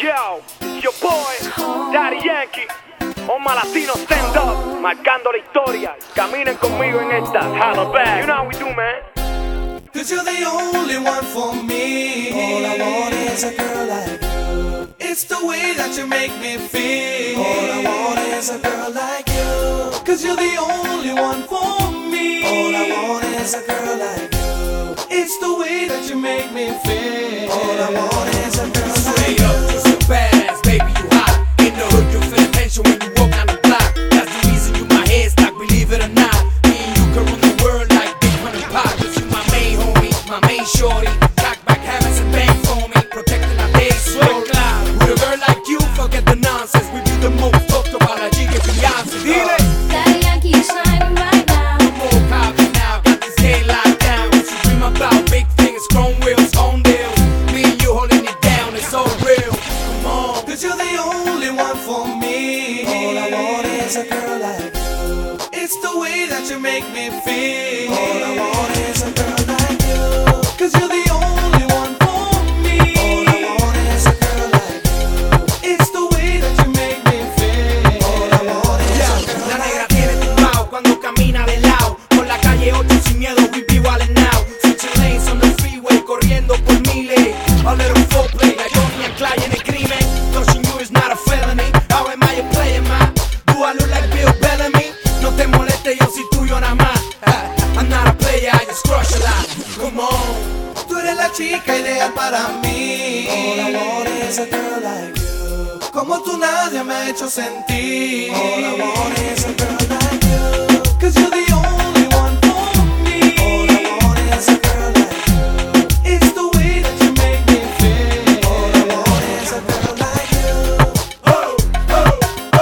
Yo, it's your boy, Daddy Yankee. Oma Latino stand up, marcando la historia. Caminen conmigo en esta Holla Back. You know how we do, man. Cause you're the only one for me. All I want is a girl like you. It's the way that you make me feel. All I want is a girl like you. Cause you're the only one for me. All I want is a girl like you. It's the way that you make me feel. All I want is a girl like Straight you. up, you so badass, baby, you hot. In the hood, you feel attention when you walk down the block. That's the reason you my head stock, believe it or not. Me and you can rule the world like Big Honey Pop. Cause you my main homie, my main shorty. Cock back habits and bang for me, protecting our days slowly. With a girl like you, forget the nonsense. We be the most talked about like G and Beyonce. Dile. Daddy Yankee is shining right now. No more copping now, got this game locked down. What you dream about, big things, chrome wheels, home deals. Me and you holding it down, it's so real. Come on. Cause you're the only one for me. All I want is a girl like you. It's the way that you make me feel. All I want is a girl like you. Cause you're the only one for me. All I want is a girl like you. It's the way that you make me feel. All I want is Yeah, a girl la like negra tiene tumbao cuando camina de lado. Por la calle 8 sin miedo, we be wildin' now. Switching lanes on the freeway, corriendo por miles. A little foreplay, like Bonnie and Clyde en el crimen. Touching you is not a felony. How am I a player, man? Do I look like Bill Bellamy? No te moleste, yo soy tuyo nada más. I'm not a player, I just crush a lot. Come on. Tú eres la chica ideal para mí. All I want is a girl like you. Como tú nadie me ha hecho sentir. All I want is a girl like you. Cause you're the only one for me. All I want is a girl like you. It's the way that you make me feel. All I want is a girl like you. Oh, oh,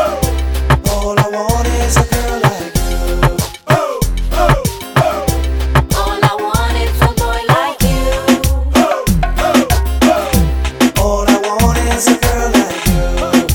oh, All I want is a girl like you. oh, oh, oh, All I want is a boy like you. oh, oh, oh. All I want is a girl like you.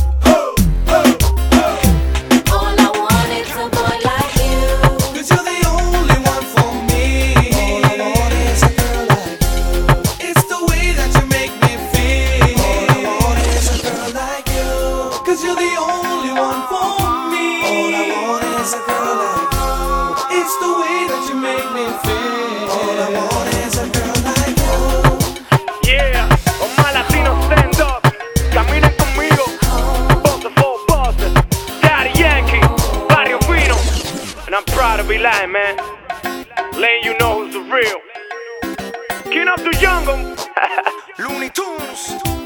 All I want is a boy like you. Cause you're the only one for me. All I want is a girl like you. It's the way that you make me feel. All I want is a girl like you. Cause you're the only one for me. All I want is a girl like you. It's the way that you make me feel. All I want is a girl like you. Yeah, Oma Latino stand up. Caminen conmigo. Bosses for bosses. Daddy Yankee, Barrio Fino. And I'm proud to be lying, man. Letting you know who's the real. King of the jungle. Looney Tunes.